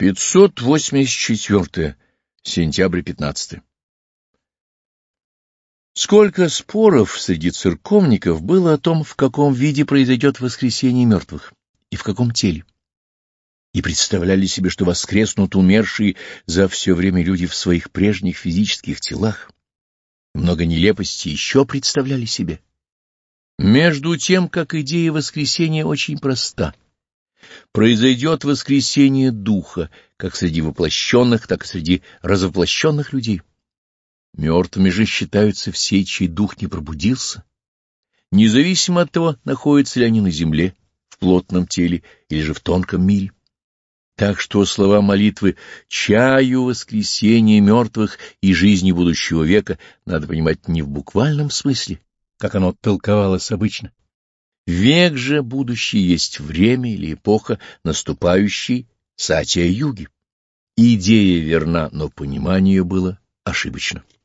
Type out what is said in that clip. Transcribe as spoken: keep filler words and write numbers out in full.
пятьсот восемьдесят четвёртое. Сентябрь пятнадцатый. Сколько споров среди церковников было о том, в каком виде произойдет воскресение мертвых и в каком теле. И представляли себе, что воскреснут умершие за все время люди в своих прежних физических телах. Много нелепостей еще представляли себе. Между тем, как идея воскресения очень проста. Произойдет воскресение духа, как среди воплощенных, так и среди развоплощенных людей. Мертвыми же считаются все, чей дух не пробудился, независимо от того, находятся ли они на земле, в плотном теле или же в тонком мире. Так что слова молитвы «чаю воскресения мертвых и жизни будущего века» надо понимать не в буквальном смысле, как оно толковалось обычно. Век же будущий есть время или эпоха наступающей сатия-юги. Идея верна, но понимание ее было ошибочно.